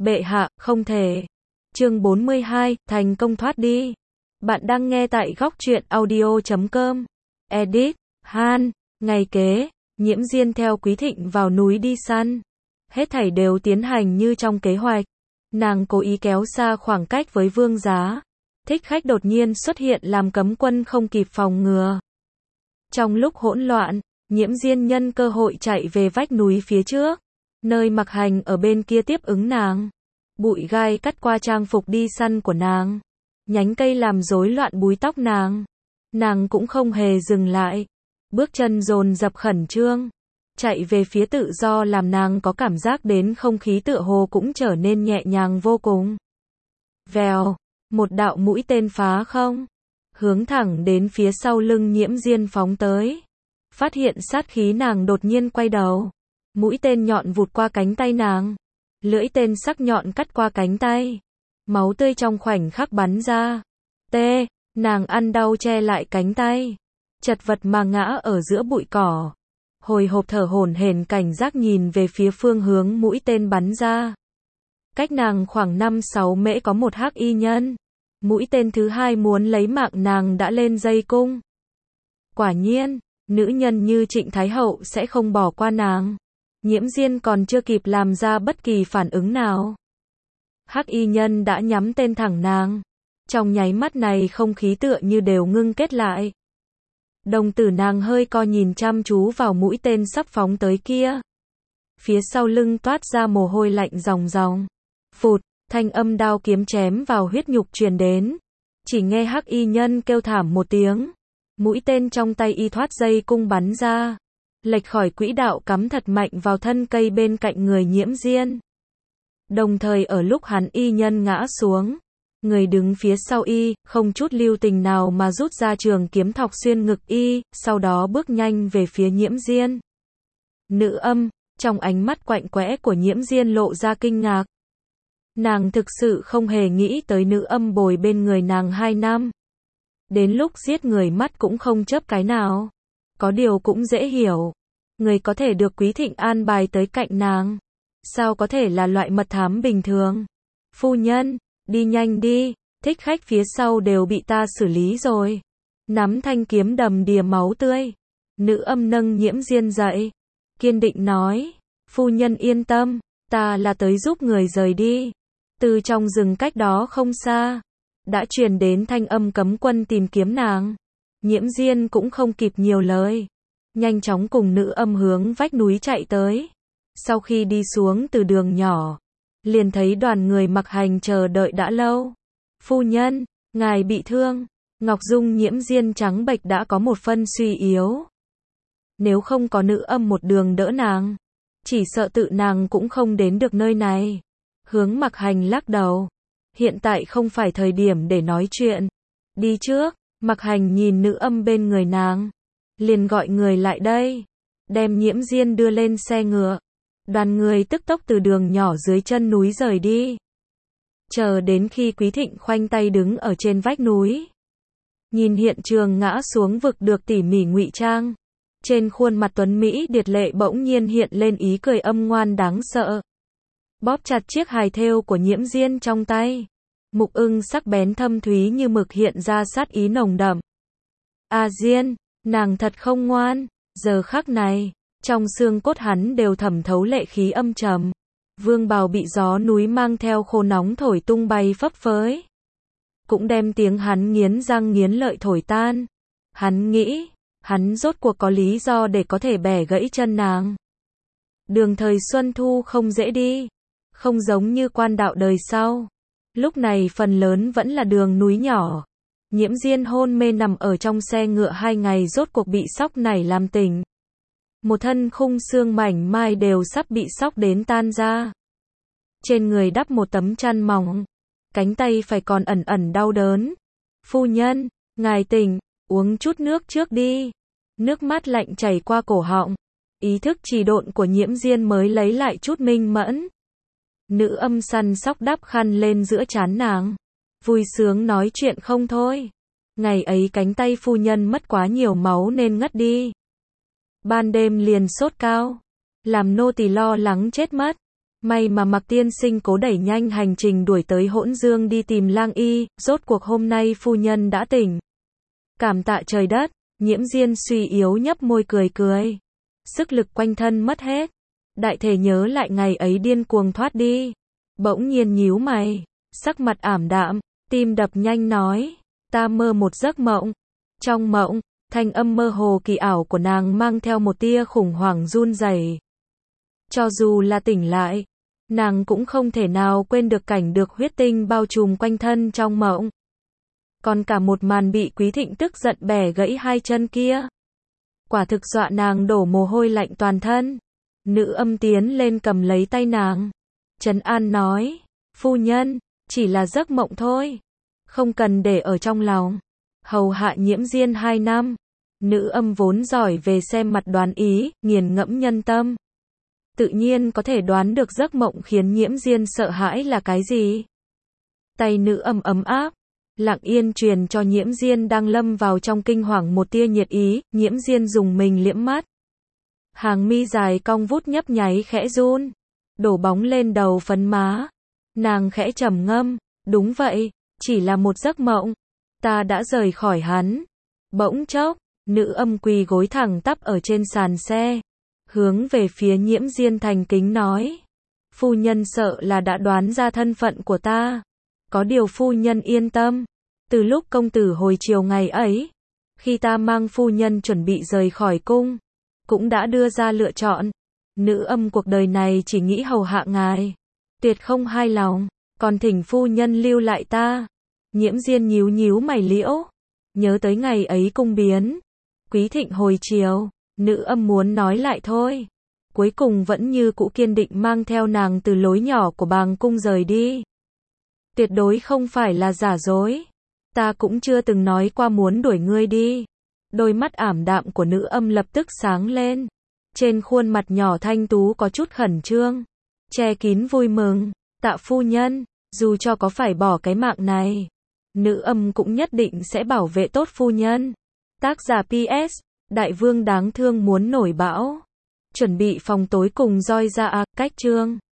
Bệ hạ, không thể. Chương 42, thành công thoát đi. Bạn đang nghe tại góc truyện audio.com. Edit, Han, ngày kế, Nhiễm Diên theo Quý Thịnh vào núi đi săn. Hết thảy đều tiến hành như trong kế hoạch. Nàng cố ý kéo xa khoảng cách với Vương Giá. Thích Khách đột nhiên xuất hiện làm cấm quân không kịp phòng ngừa. Trong lúc hỗn loạn, Nhiễm Diên nhân cơ hội chạy về vách núi phía trước, nơi Mặc Hành ở bên kia tiếp ứng nàng. Bụi gai cắt qua trang phục đi săn của nàng. Nhánh cây làm rối loạn búi tóc nàng. Nàng cũng không hề dừng lại. Bước chân dồn dập khẩn trương. Chạy về phía tự do làm nàng có cảm giác đến không khí tựa hồ cũng trở nên nhẹ nhàng vô cùng. Vèo, một đạo mũi tên phá không, hướng thẳng đến phía sau lưng Nhiễm Diên phóng tới. Phát hiện sát khí nàng đột nhiên quay đầu. Mũi tên nhọn vụt qua cánh tay nàng. Lưỡi tên sắc nhọn cắt qua cánh tay. Máu tươi trong khoảnh khắc bắn ra. Nàng ăn đau che lại cánh tay. Chật vật mà ngã ở giữa bụi cỏ. Hồi hộp thở hổn hển cảnh giác nhìn về phía phương hướng mũi tên bắn ra. Cách nàng khoảng 5-6 mễ có một hắc y nhân. Mũi tên thứ hai muốn lấy mạng nàng đã lên dây cung. Quả nhiên, nữ nhân như Trịnh Thái Hậu sẽ không bỏ qua nàng. Nhiễm Diên còn chưa kịp làm ra bất kỳ phản ứng nào. Hắc y nhân đã nhắm tên thẳng nàng. Trong nháy mắt này không khí tựa như đều ngưng kết lại. Đồng tử nàng hơi co nhìn chăm chú vào mũi tên sắp phóng tới kia. Phía sau lưng toát ra mồ hôi lạnh ròng ròng. Phụt, thanh âm đao kiếm chém vào huyết nhục truyền đến. Chỉ nghe hắc y nhân kêu thảm một tiếng. Mũi tên trong tay y thoát dây cung bắn ra. Lệch khỏi quỹ đạo cắm thật mạnh vào thân cây bên cạnh người Nhiễm Diên. Đồng thời ở lúc hắn y nhân ngã xuống, người đứng phía sau y, không chút lưu tình nào mà rút ra trường kiếm thọc xuyên ngực y, sau đó bước nhanh về phía Nhiễm Diên. Nữ âm, trong ánh mắt quạnh quẽ của Nhiễm Diên lộ ra kinh ngạc. Nàng thực sự không hề nghĩ tới nữ âm bồi bên người nàng 2 năm. Đến lúc giết người mắt cũng không chớp cái nào. Có điều cũng dễ hiểu. Người có thể được Quý Thịnh an bài tới cạnh nàng. Sao có thể là loại mật thám bình thường? Phu nhân, đi nhanh đi, Thích Khách phía sau đều bị ta xử lý rồi. Nắm thanh kiếm đầm đìa máu tươi. Nữ âm nâng Nhiễm Diên dậy. Kiên định nói, phu nhân yên tâm, ta là tới giúp người rời đi. Từ trong rừng cách đó không xa, đã truyền đến thanh âm cấm quân tìm kiếm nàng. Nhiễm Diên cũng không kịp nhiều lời. Nhanh chóng cùng nữ âm hướng vách núi chạy tới. Sau khi đi xuống từ đường nhỏ, liền thấy đoàn người Mặc Hành chờ đợi đã lâu. Phu nhân, ngài bị thương. Ngọc Dung Nhiễm Diên trắng bệch đã có một phân suy yếu. Nếu không có nữ âm một đường đỡ nàng, chỉ sợ tự nàng cũng không đến được nơi này. Hướng Mặc Hành lắc đầu. Hiện tại không phải thời điểm để nói chuyện. Đi trước. Mặc Hành nhìn nữ âm bên người nàng. Liền gọi người lại đây. Đem Nhiễm Diên đưa lên xe ngựa. Đoàn người tức tốc từ đường nhỏ dưới chân núi rời đi. Chờ đến khi Quý Thịnh khoanh tay đứng ở trên vách núi. Nhìn hiện trường ngã xuống vực được tỉ mỉ ngụy trang. Trên khuôn mặt tuấn Mỹ điệt lệ bỗng nhiên hiện lên ý cười âm ngoan đáng sợ. Bóp chặt chiếc hài thêu của Nhiễm Diên trong tay. Mục ưng sắc bén thâm thúy như mực hiện ra sát ý nồng đậm. A Diên, nàng thật không ngoan. Giờ khắc này, trong xương cốt hắn đều thẩm thấu lệ khí âm trầm. Vương bào bị gió núi mang theo khô nóng thổi tung bay phấp phới. Cũng đem tiếng hắn nghiến răng nghiến lợi thổi tan. Hắn nghĩ, hắn rốt cuộc có lý do để có thể bẻ gãy chân nàng. Đường thời Xuân Thu không dễ đi. Không giống như quan đạo đời sau. Lúc này phần lớn vẫn là đường núi nhỏ. Nhiễm Diên hôn mê nằm ở trong xe ngựa 2 ngày rốt cuộc bị sóc nảy làm tỉnh. Một thân khung xương mảnh mai đều sắp bị sóc đến tan ra. Trên người đắp một tấm chăn mỏng. Cánh tay phải còn ẩn ẩn đau đớn. Phu nhân, ngài tỉnh, uống chút nước trước đi. Nước mát lạnh chảy qua cổ họng. Ý thức trì độn của Nhiễm Diên mới lấy lại chút minh mẫn. Nữ âm săn sóc đắp khăn lên giữa trán nàng. Vui sướng nói chuyện không thôi. Ngày ấy cánh tay phu nhân mất quá nhiều máu nên ngất đi. Ban đêm liền sốt cao. Làm nô tỳ lo lắng chết mất. May mà Mạc tiên sinh cố đẩy nhanh hành trình đuổi tới Hỗn Dương đi tìm Lang Y, rốt cuộc hôm nay phu nhân đã tỉnh. Cảm tạ trời đất, Nhiễm Diên suy yếu nhấp môi cười cười. Sức lực quanh thân mất hết. Đại thể nhớ lại ngày ấy điên cuồng thoát đi. Bỗng nhiên nhíu mày, sắc mặt ảm đạm, tim đập nhanh nói, ta mơ một giấc mộng. Trong mộng, thanh âm mơ hồ kỳ ảo của nàng mang theo một tia khủng hoảng run rẩy. Cho dù là tỉnh lại, nàng cũng không thể nào quên được cảnh được huyết tinh bao trùm quanh thân trong mộng. Còn cả một màn bị Quý Thịnh tức giận bẻ gãy hai chân kia. Quả thực dọa nàng đổ mồ hôi lạnh toàn thân. Nữ âm tiến lên cầm lấy tay nàng. Trấn an nói, phu nhân, chỉ là giấc mộng thôi. Không cần để ở trong lòng. Hầu hạ Nhiễm Diên 2 năm. Nữ âm vốn giỏi về xem mặt đoán ý, nghiền ngẫm nhân tâm. Tự nhiên có thể đoán được giấc mộng khiến Nhiễm Diên sợ hãi là cái gì. Tay nữ âm ấm áp, lặng yên truyền cho Nhiễm Diên đang lâm vào trong kinh hoàng một tia nhiệt ý. Nhiễm Diên dùng mình liễm mắt. Hàng mi dài cong vút nhấp nháy khẽ run, đổ bóng lên đầu phấn má. Nàng khẽ trầm ngâm, đúng vậy, chỉ là một giấc mộng. Ta đã rời khỏi hắn. Bỗng chốc, nữ âm quỳ gối thẳng tắp ở trên sàn xe, hướng về phía Nhiễm Diên thành kính nói, phu nhân sợ là đã đoán ra thân phận của ta. Có điều phu nhân yên tâm, từ lúc công tử hồi chiều ngày ấy, khi ta mang phu nhân chuẩn bị rời khỏi cung, cũng đã đưa ra lựa chọn. Nữ âm cuộc đời này chỉ nghĩ hầu hạ ngài, tuyệt không hai lòng, còn thỉnh phu nhân lưu lại ta. Nhiễm Diên nhíu nhíu mày liễu, nhớ tới ngày ấy cung biến, Quý Thịnh hồi chiều, nữ âm muốn nói lại thôi. Cuối cùng vẫn như cũ kiên định mang theo nàng từ lối nhỏ của bàng cung rời đi. Tuyệt đối không phải là giả dối. Ta cũng chưa từng nói qua muốn đuổi ngươi đi. Đôi mắt ảm đạm của nữ âm lập tức sáng lên. Trên khuôn mặt nhỏ thanh tú có chút khẩn trương, che kín vui mừng. Tạ phu nhân, dù cho có phải bỏ cái mạng này, nữ âm cũng nhất định sẽ bảo vệ tốt phu nhân. Tác giả PS, Đại vương đáng thương muốn nổi bão. Chuẩn bị phòng tối cùng roi ra cách chương.